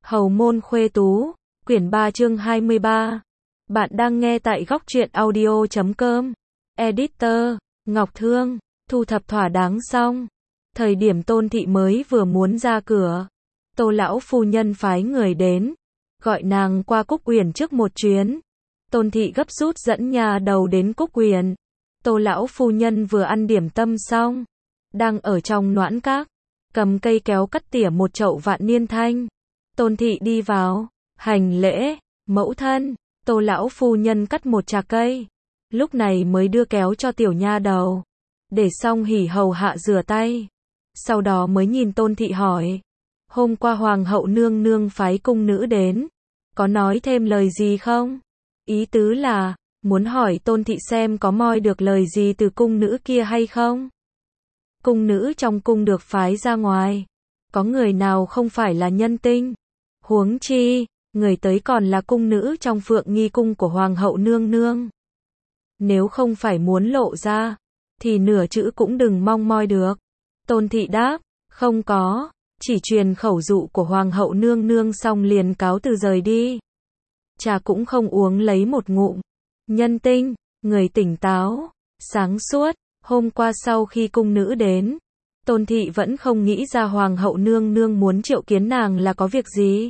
Hầu môn khuê tú, quyển 3 chương 23. Bạn đang nghe tại góc truyện audio.com. Editor, Ngọc Thương, thu thập thỏa đáng xong. Thời điểm Tôn Thị mới vừa muốn ra cửa, Tô lão phu nhân phái người đến, gọi nàng qua Cúc Uyển trước một chuyến. Tôn Thị gấp rút dẫn nhà đầu đến Cúc Uyển. Tô lão phu nhân vừa ăn điểm tâm xong, đang ở trong noãn các, cầm cây kéo cắt tỉa một chậu vạn niên thanh. Tôn Thị đi vào, hành lễ, mẫu thân. Tô lão phu nhân cắt một chạc cây, lúc này mới đưa kéo cho tiểu nha đầu, để xong hỉ hầu hạ rửa tay. Sau đó mới nhìn Tôn Thị hỏi, hôm qua hoàng hậu nương nương phái cung nữ đến, có nói thêm lời gì không? Ý tứ là, muốn hỏi Tôn Thị xem có moi được lời gì từ cung nữ kia hay không? Cung nữ trong cung được phái ra ngoài, có người nào không phải là nhân tinh? Huống chi, người tới còn là cung nữ trong Phượng Nghi cung của hoàng hậu nương nương. Nếu không phải muốn lộ ra, thì nửa chữ cũng đừng mong moi được. Tôn Thị đáp, không có, chỉ truyền khẩu dụ của hoàng hậu nương nương xong liền cáo từ rời đi. Trà cũng không uống lấy một ngụm. Nhân tinh, người tỉnh táo, sáng suốt. Hôm qua sau khi cung nữ đến, Tôn Thị vẫn không nghĩ ra hoàng hậu nương nương muốn triệu kiến nàng là có việc gì.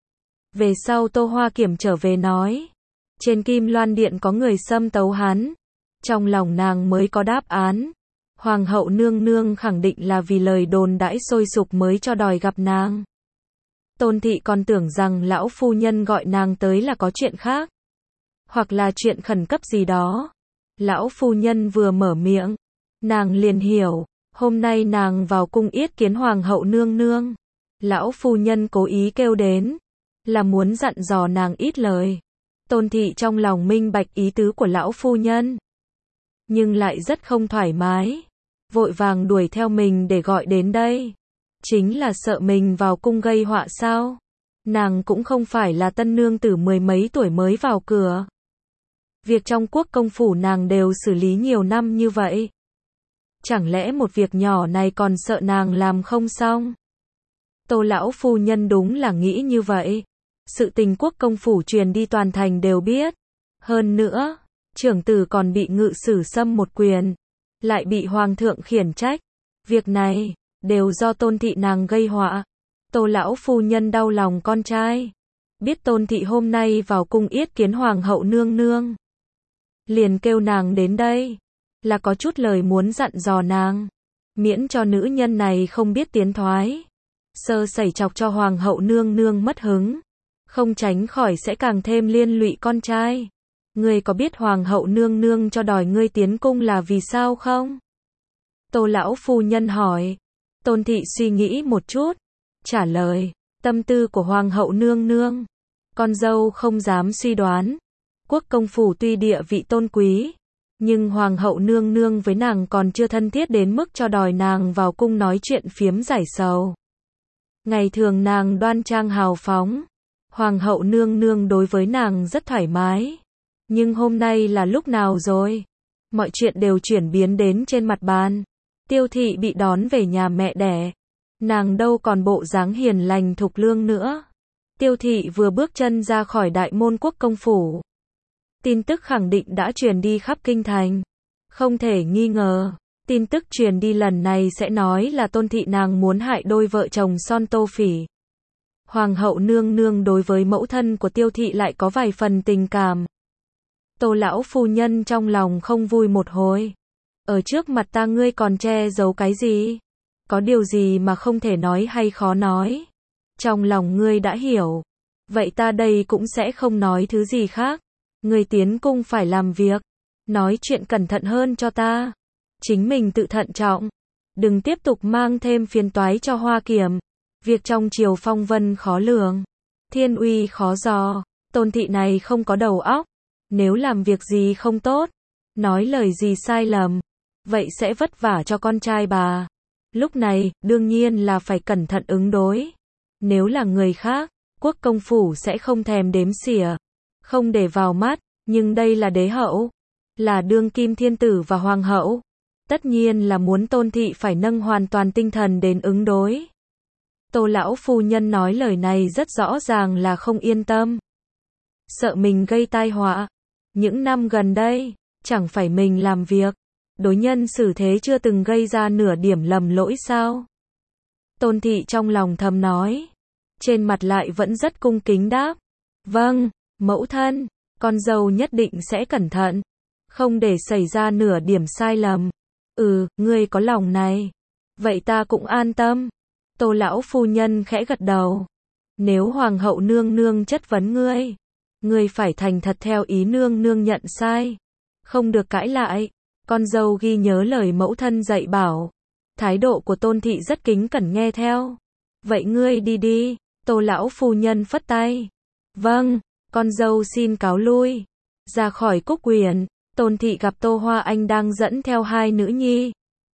Về sau Tô Hoa Kiểm trở về nói, trên Kim Loan Điện có người xâm tấu hắn. Trong lòng nàng mới có đáp án. Hoàng hậu nương nương khẳng định là vì lời đồn đãi sôi sục mới cho đòi gặp nàng. Tôn Thị còn tưởng rằng lão phu nhân gọi nàng tới là có chuyện khác, hoặc là chuyện khẩn cấp gì đó. Lão phu nhân vừa mở miệng, nàng liền hiểu, hôm nay nàng vào cung yết kiến hoàng hậu nương nương. Lão phu nhân cố ý kêu đến, là muốn dặn dò nàng ít lời. Tôn Thị trong lòng minh bạch ý tứ của lão phu nhân, nhưng lại rất không thoải mái, vội vàng đuổi theo mình để gọi đến đây. Chính là sợ mình vào cung gây họa sao? Nàng cũng không phải là tân nương tử mười mấy tuổi mới vào cửa. Việc trong quốc công phủ nàng đều xử lý nhiều năm như vậy. Chẳng lẽ một việc nhỏ này còn sợ nàng làm không xong? Tô lão phu nhân đúng là nghĩ như vậy. Sự tình quốc công phủ truyền đi toàn thành đều biết. Hơn nữa, trưởng tử còn bị ngự sử xâm một quyền, lại bị hoàng thượng khiển trách. Việc này đều do Tôn Thị nàng gây họa. Tô lão phu nhân đau lòng con trai. Biết Tôn Thị hôm nay vào cung yết kiến hoàng hậu nương nương, liền kêu nàng đến đây, là có chút lời muốn dặn dò nàng, miễn cho nữ nhân này không biết tiến thoái, sơ sẩy chọc cho hoàng hậu nương nương mất hứng, không tránh khỏi sẽ càng thêm liên lụy con trai. Ngươi có biết hoàng hậu nương nương cho đòi ngươi tiến cung là vì sao không? Tô lão phu nhân hỏi. Tôn Thị suy nghĩ một chút, trả lời, tâm tư của hoàng hậu nương nương, con dâu không dám suy đoán. Quốc công phủ tuy địa vị tôn quý, nhưng hoàng hậu nương nương với nàng còn chưa thân thiết đến mức cho đòi nàng vào cung nói chuyện phiếm giải sầu. Ngày thường nàng đoan trang hào phóng, hoàng hậu nương nương đối với nàng rất thoải mái. Nhưng hôm nay là lúc nào rồi? Mọi chuyện đều chuyển biến đến trên mặt bàn. Tiêu Thị bị đón về nhà mẹ đẻ, nàng đâu còn bộ dáng hiền lành thục lương nữa. Tiêu Thị vừa bước chân ra khỏi đại môn quốc công phủ, tin tức khẳng định đã truyền đi khắp kinh thành. Không thể nghi ngờ, tin tức truyền đi lần này sẽ nói là Tôn Thị nàng muốn hại đôi vợ chồng son Tô Phỉ. Hoàng hậu nương nương đối với mẫu thân của Tiêu Thị lại có vài phần tình cảm. Tô lão phu nhân trong lòng không vui một hồi. Ở trước mặt ta ngươi còn che giấu cái gì? Có điều gì mà không thể nói hay khó nói? Trong lòng ngươi đã hiểu. Vậy ta đây cũng sẽ không nói thứ gì khác. Ngươi tiến cung phải làm việc, nói chuyện cẩn thận hơn cho ta. Chính mình tự thận trọng, đừng tiếp tục mang thêm phiền toái cho Hoa Kiểm. Việc trong triều phong vân khó lường, thiên uy khó dò. Tôn Thị này không có đầu óc, nếu làm việc gì không tốt, nói lời gì sai lầm, vậy sẽ vất vả cho con trai bà. Lúc này, đương nhiên là phải cẩn thận ứng đối. Nếu là người khác, quốc công phủ sẽ không thèm đếm xỉa, không để vào mắt, nhưng đây là đế hậu, là đương kim thiên tử và hoàng hậu. Tất nhiên là muốn Tôn Thị phải nâng hoàn toàn tinh thần đến ứng đối. Tô lão phu nhân nói lời này rất rõ ràng là không yên tâm. Sợ mình gây tai họa. Những năm gần đây, chẳng phải mình làm việc, đối nhân xử thế chưa từng gây ra nửa điểm lầm lỗi sao? Tôn thị trong lòng thầm nói. Trên mặt lại vẫn rất cung kính đáp. Vâng, mẫu thân, con dâu nhất định sẽ cẩn thận, không để xảy ra nửa điểm sai lầm. Ngươi có lòng này. Vậy ta cũng an tâm. Tô lão phu nhân khẽ gật đầu. Nếu hoàng hậu nương nương chất vấn ngươi phải thành thật theo ý nương nương nhận sai. Không được cãi lại. Con dâu ghi nhớ lời mẫu thân dạy bảo. Thái độ của Tôn thị rất kính cẩn nghe theo. Vậy ngươi đi đi. Tô lão phu nhân phất tay. Vâng, con dâu xin cáo lui. Ra khỏi Cúc Uyển, Tôn thị gặp Tô Hoa Anh đang dẫn theo hai nữ nhi.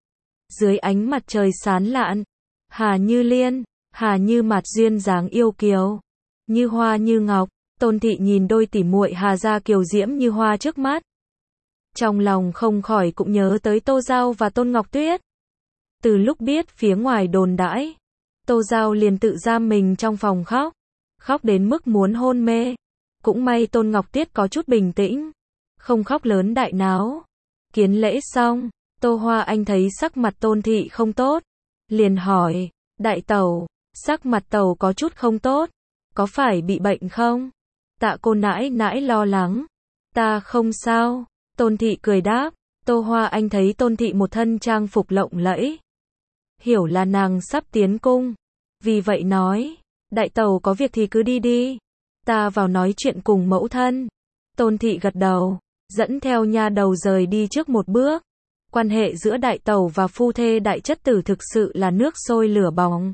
Dưới ánh mặt trời sáng lạn, Hà Như Liên, Hà Như Mạt duyên dáng yêu kiều, như hoa như ngọc. Tôn thị nhìn đôi tỉ muội Hà gia kiều diễm như hoa trước mắt. Trong lòng không khỏi cũng nhớ tới Tô Giao và Tôn Ngọc Tuyết. Từ lúc biết phía ngoài đồn đãi, Tô Giao liền tự giam mình trong phòng khóc. Khóc đến mức muốn hôn mê. Cũng may Tôn Ngọc Tuyết có chút bình tĩnh, không khóc lớn đại náo. Kiến lễ xong, Tô Hoa Anh thấy sắc mặt Tôn thị không tốt, liền hỏi, đại tẩu, sắc mặt tẩu có chút không tốt, có phải bị bệnh không? Tạ cô nãi nãi lo lắng. Ta không sao. Tôn thị cười đáp. Tô Hoa Anh thấy Tôn thị một thân trang phục lộng lẫy, hiểu là nàng sắp tiến cung, vì vậy nói, đại tẩu có việc thì cứ đi đi, ta vào nói chuyện cùng mẫu thân. Tôn thị gật đầu, dẫn theo nha đầu rời đi trước một bước. Quan hệ giữa đại tẩu và phu thê đại chất tử thực sự là nước sôi lửa bỏng.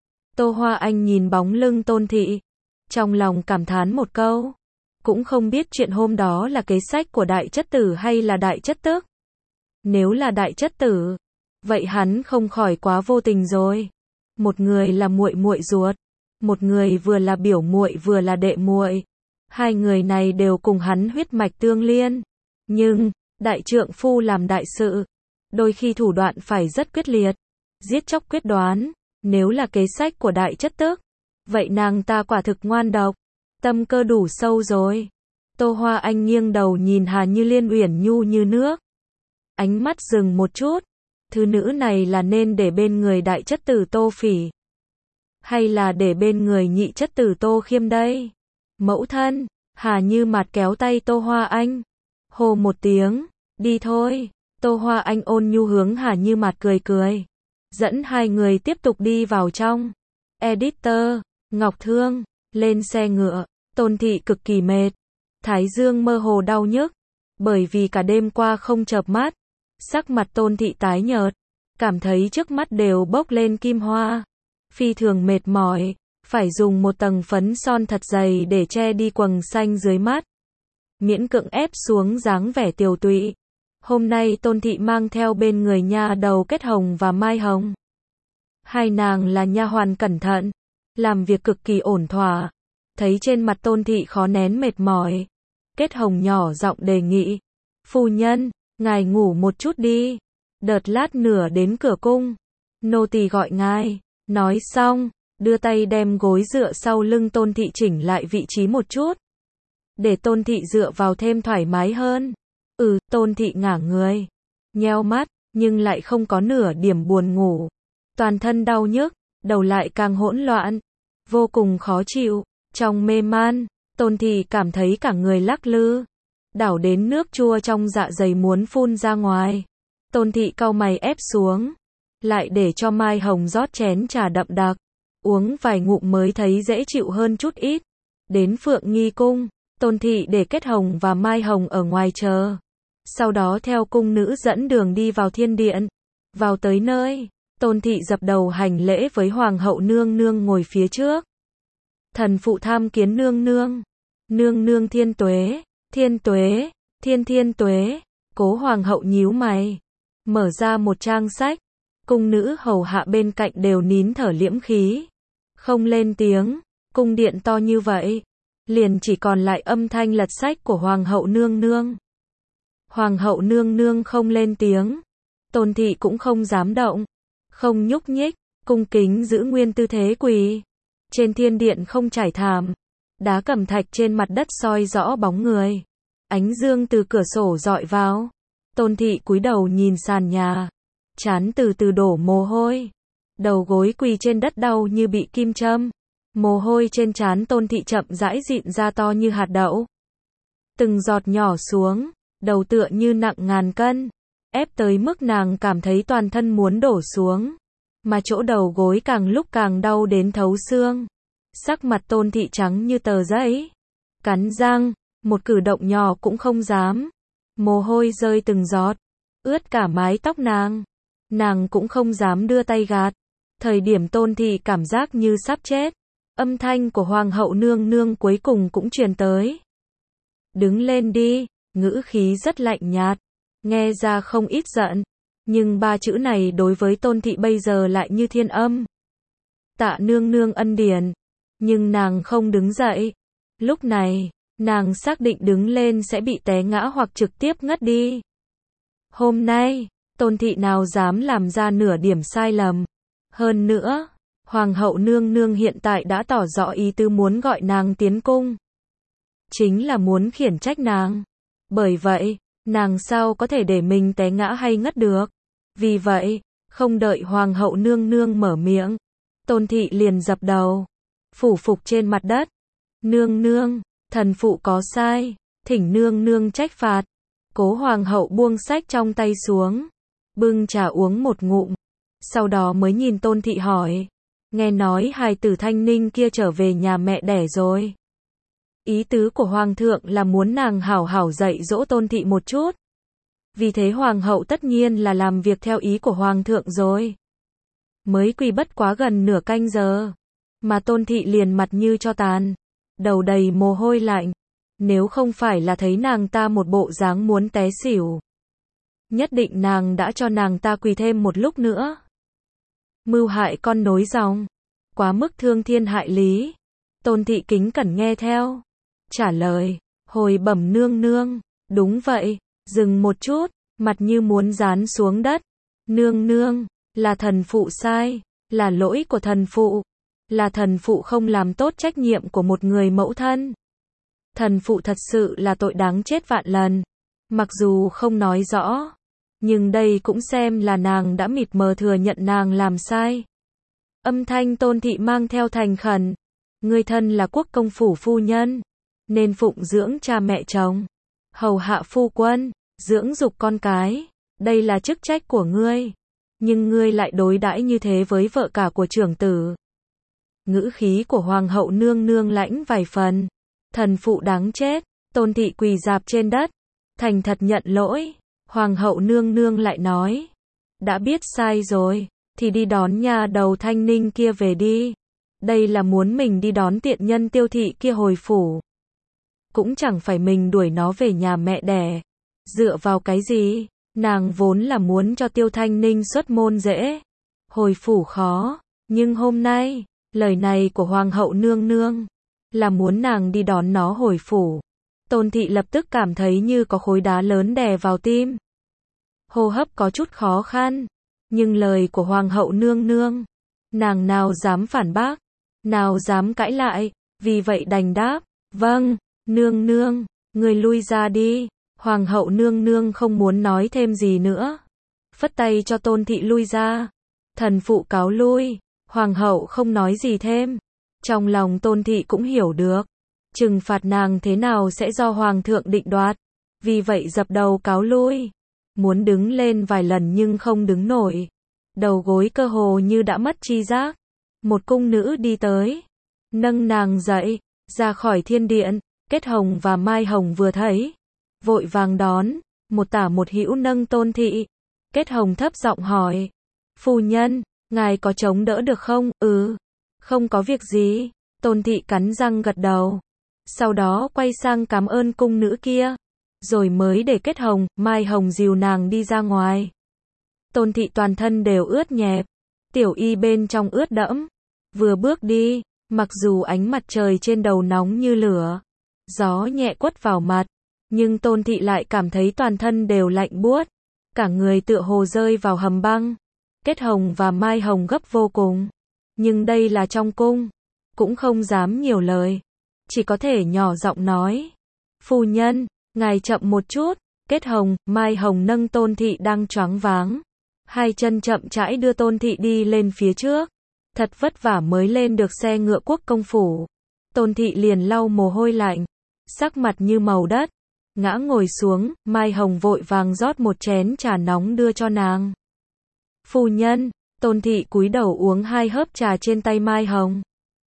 Tô Hoa Anh nhìn bóng lưng Tôn thị, trong lòng cảm thán một câu, cũng không biết chuyện hôm đó là kế sách của đại chất tử hay là đại chất tức. Nếu là đại chất tử, vậy hắn không khỏi quá vô tình rồi. Một người là muội muội ruột, một người vừa là biểu muội vừa là đệ muội. Hai người này đều cùng hắn huyết mạch tương liên. Nhưng, đại trượng phu làm đại sự, đôi khi thủ đoạn phải rất quyết liệt, giết chóc quyết đoán. Nếu là kế sách của đại chất tức, vậy nàng ta quả thực ngoan độc, tâm cơ đủ sâu rồi. Tô Hoa Anh nghiêng đầu nhìn Hà Như Liên uyển nhu như nước. Ánh mắt dừng một chút. Thứ nữ này là nên để bên người đại chất tử Tô Phỉ, hay là để bên người nhị chất tử Tô Khiêm đây? Mẫu thân, Hà Như Mạt kéo tay Tô Hoa Anh. Hô một tiếng, đi thôi. Tô Hoa Anh ôn nhu hướng Hà Như Mạt cười cười, dẫn hai người tiếp tục đi vào trong. Editor, Ngọc Thương, lên xe ngựa. Tôn thị cực kỳ mệt, thái dương mơ hồ đau nhức, bởi vì cả đêm qua không chợp mắt. Sắc mặt Tôn thị tái nhợt, cảm thấy trước mắt đều bốc lên kim hoa, phi thường mệt mỏi, phải dùng một tầng phấn son thật dày để che đi quầng xanh dưới mắt, miễn cưỡng ép xuống dáng vẻ tiều tụy. Hôm nay Tôn thị mang theo bên người nha đầu Kết Hồng và Mai Hồng. Hai nàng là nha hoàn cẩn thận, làm việc cực kỳ ổn thỏa. Thấy trên mặt Tôn thị khó nén mệt mỏi, Kết Hồng nhỏ giọng đề nghị, phu nhân, ngài ngủ một chút đi, đợt lát nữa đến cửa cung, nô tỳ gọi ngài. Nói xong, đưa tay đem gối dựa sau lưng Tôn thị chỉnh lại vị trí một chút, để Tôn thị dựa vào thêm thoải mái hơn. Tôn thị ngả người, nheo mắt, nhưng lại không có nửa điểm buồn ngủ. Toàn thân đau nhức, đầu lại càng hỗn loạn, vô cùng khó chịu. Trong mê man, Tôn thị cảm thấy cả người lắc lư, đảo đến nước chua trong dạ dày muốn phun ra ngoài. Tôn thị cau mày ép xuống, lại để cho Mai Hồng rót chén trà đậm đặc, uống vài ngụm mới thấy dễ chịu hơn chút ít. Đến Phượng Nghi cung, Tôn thị để Kết Hồng và Mai Hồng ở ngoài chờ, sau đó theo cung nữ dẫn đường đi vào thiên điện. Vào tới nơi, Tôn thị dập đầu hành lễ với hoàng hậu nương nương ngồi phía trước. Thần phụ tham kiến nương nương. Nương nương thiên tuế, thiên tuế, thiên tuế. Cố hoàng hậu nhíu mày, mở ra một trang sách. Cung nữ hầu hạ bên cạnh đều nín thở liễm khí, không lên tiếng. Cung điện to như vậy, liền chỉ còn lại âm thanh lật sách của hoàng hậu nương nương. Hoàng hậu nương nương không lên tiếng, Tôn thị cũng không dám động, không nhúc nhích. cung kính giữ nguyên tư thế quỳ. Trên thiên điện không trải thảm, đá cẩm thạch trên mặt đất soi rõ bóng người. Ánh dương từ cửa sổ dọi vào. Tôn thị cúi đầu nhìn sàn nhà, trán từ từ đổ mồ hôi. Đầu gối quỳ trên đất đau như bị kim châm. Mồ hôi trên trán Tôn thị chậm rãi dịn ra to như hạt đậu. Từng giọt nhỏ xuống, đầu tựa như nặng ngàn cân, ép tới mức nàng cảm thấy toàn thân muốn đổ xuống, mà chỗ đầu gối càng lúc càng đau đến thấu xương. Sắc mặt Tôn thị trắng như tờ giấy, cắn răng, một cử động nhỏ cũng không dám. Mồ hôi rơi từng giọt, ướt cả mái tóc nàng cũng không dám đưa tay gạt. Thời điểm Tôn thị cảm giác như sắp chết, âm thanh của hoàng hậu nương nương cuối cùng cũng truyền tới. Đứng lên đi, ngữ khí rất lạnh nhạt, nghe ra không ít giận, nhưng ba chữ này đối với Tôn thị bây giờ lại như thiên âm. Tạ nương nương ân điển, nhưng nàng không đứng dậy. Lúc này, nàng xác định đứng lên sẽ bị té ngã hoặc trực tiếp ngất đi. Hôm nay, Tôn thị nào dám làm ra nửa điểm sai lầm. Hơn nữa, hoàng hậu nương nương hiện tại đã tỏ rõ ý tứ muốn gọi nàng tiến cung. Chính là muốn khiển trách nàng. Bởi vậy, nàng sao có thể để mình té ngã hay ngất được. Vì vậy, không đợi hoàng hậu nương nương mở miệng, Tôn thị liền dập đầu, phủ phục trên mặt đất. Nương nương, thần phụ có sai, thỉnh nương nương trách phạt. Cố hoàng hậu buông sách trong tay xuống, bưng trà uống một ngụm, sau đó mới nhìn Tôn thị hỏi, nghe nói hài tử Thanh Ninh kia trở về nhà mẹ đẻ rồi. Ý tứ của hoàng thượng là muốn nàng hảo hảo dạy dỗ Tôn thị một chút. Vì thế hoàng hậu tất nhiên là làm việc theo ý của hoàng thượng rồi. Mới quỳ bất quá gần nửa canh giờ, mà Tôn thị liền mặt như tro tàn, đầu đầy mồ hôi lạnh. Nếu không phải là thấy nàng ta một bộ dáng muốn té xỉu, nhất định nàng đã cho nàng ta quỳ thêm một lúc nữa. Mưu hại con nối dòng, quá mức thương thiên hại lý. Tôn thị kính cẩn nghe theo, trả lời, hồi bẩm nương nương, đúng vậy. Dừng một chút, mặt như muốn dán xuống đất. Nương nương, là thần phụ sai, là lỗi của thần phụ, là thần phụ không làm tốt trách nhiệm của một người mẫu thân. Thần phụ thật sự là tội đáng chết vạn lần. Mặc dù không nói rõ, nhưng đây cũng xem là nàng đã mịt mờ thừa nhận nàng làm sai. Âm thanh Tôn thị mang theo thành khẩn. Ngươi thân là quốc công phủ phu nhân, nên phụng dưỡng cha mẹ chồng, hầu hạ phu quân, dưỡng dục con cái. Đây là chức trách của ngươi. Nhưng ngươi lại đối đãi như thế với vợ cả của trưởng tử. Ngữ khí của hoàng hậu nương nương lãnh vài phần. Thần phụ đáng chết. Tôn thị quỳ rạp trên đất, thành thật nhận lỗi. Hoàng hậu nương nương lại nói, đã biết sai rồi, thì đi đón nhà đầu Thanh Ninh kia về đi. Đây là muốn mình đi đón tiện nhân Tiêu thị kia hồi phủ. Cũng chẳng phải mình đuổi nó về nhà mẹ đẻ. Dựa vào cái gì? Nàng vốn là muốn cho Tiêu Thanh Ninh xuất môn dễ, hồi phủ khó. Nhưng hôm nay, lời này của hoàng hậu nương nương là muốn nàng đi đón nó hồi phủ. Tôn thị lập tức cảm thấy như có khối đá lớn đè vào tim. Hô hấp có chút khó khăn. Nhưng lời của hoàng hậu nương nương, nàng nào dám phản bác, nào dám cãi lại. Vì vậy đành đáp, vâng, nương nương, người lui ra đi. Hoàng hậu nương nương không muốn nói thêm gì nữa, phất tay cho Tôn thị lui ra. Thần phụ cáo lui. Hoàng hậu không nói gì thêm. Trong lòng Tôn thị cũng hiểu được, trừng phạt nàng thế nào sẽ do hoàng thượng định đoạt. Vì vậy dập đầu cáo lui. Muốn đứng lên vài lần nhưng không đứng nổi. Đầu gối cơ hồ như đã mất tri giác. Một cung nữ đi tới, nâng nàng dậy, ra khỏi thiên điện. Kết Hồng và Mai Hồng vừa thấy, vội vàng đón, một tả một hữu nâng Tôn thị. Kết Hồng thấp giọng hỏi, phu nhân, ngài có chống đỡ được không? Không có việc gì. Tôn thị cắn răng gật đầu. Sau đó quay sang cảm ơn cung nữ kia, rồi mới để Kết Hồng, Mai Hồng dìu nàng đi ra ngoài. Tôn thị toàn thân đều ướt nhẹp, tiểu y bên trong ướt đẫm. Vừa bước đi, mặc dù ánh mặt trời trên đầu nóng như lửa, gió nhẹ quất vào mặt, nhưng Tôn thị lại cảm thấy toàn thân đều lạnh buốt, cả người tựa hồ rơi vào hầm băng. Kết Hồng và Mai Hồng gấp vô cùng. Nhưng đây là trong cung, cũng không dám nhiều lời, chỉ có thể nhỏ giọng nói. Phu nhân, ngài chậm một chút. Kết Hồng, Mai Hồng nâng Tôn Thị đang choáng váng. Hai chân chậm rãi đưa Tôn Thị đi lên phía trước. Thật vất vả mới lên được xe ngựa quốc công phủ. Tôn Thị liền lau mồ hôi lạnh, sắc mặt như màu đất, ngã ngồi xuống. Mai Hồng vội vàng rót một chén trà nóng đưa cho nàng. Phu nhân, Tôn Thị cúi đầu uống 2 hớp trà trên tay Mai Hồng.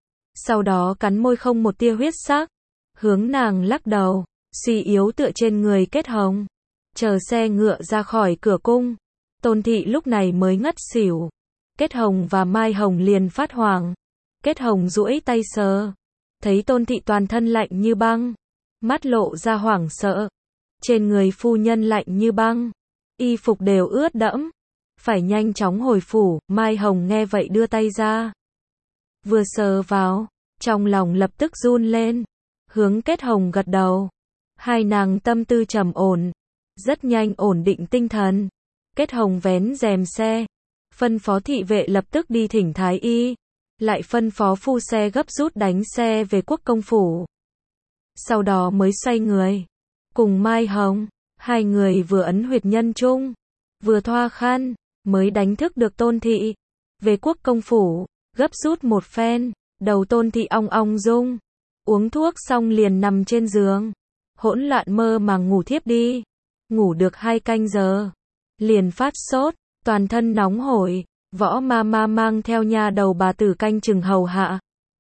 Sau đó cắn môi không một tia huyết sắc, hướng nàng lắc đầu, suy yếu tựa trên người Kết Hồng. Chờ xe ngựa ra khỏi cửa cung, Tôn Thị lúc này mới ngất xỉu. Kết Hồng và Mai Hồng liền phát hoảng. Kết Hồng duỗi tay sờ, thấy Tôn Thị toàn thân lạnh như băng, mắt lộ ra hoảng sợ. Trên người phu nhân lạnh như băng, y phục đều ướt đẫm, phải nhanh chóng hồi phủ. Mai Hồng nghe vậy đưa tay ra, vừa sờ vào, trong lòng lập tức run lên, hướng Kết Hồng gật đầu. Hai nàng tâm tư trầm ổn, rất nhanh ổn định tinh thần. Kết Hồng vén rèm xe, phân phó thị vệ lập tức đi thỉnh thái y, lại phân phó phu xe gấp rút đánh xe về quốc công phủ. Sau đó mới xoay người, cùng Mai Hồng, hai người vừa ấn huyệt nhân trung, vừa thoa khăn, mới đánh thức được Tôn Thị. Về quốc công phủ, gấp rút một phen, đầu Tôn Thị ong ong rung, uống thuốc xong liền nằm trên giường, hỗn loạn mơ màng ngủ thiếp đi. Ngủ được 2 canh giờ, liền phát sốt, toàn thân nóng hổi. Võ ma ma mang theo nha đầu bà tử canh chừng hầu hạ.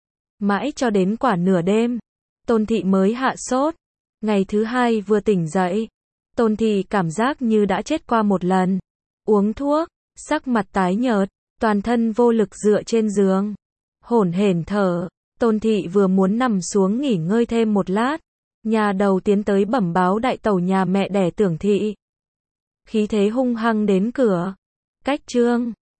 Mãi cho đến quả nửa đêm, Tôn Thị mới hạ sốt. Ngày thứ 2 vừa tỉnh dậy, Tôn Thị cảm giác như đã chết qua một lần. Uống thuốc, sắc mặt tái nhợt, toàn thân vô lực dựa trên giường, hổn hển thở. Tôn Thị vừa muốn nằm xuống nghỉ ngơi thêm một lát, nhà đầu tiến tới bẩm báo đại tẩu nhà mẹ đẻ Tưởng Thị. Khí thế hung hăng đến cửa. Cách trương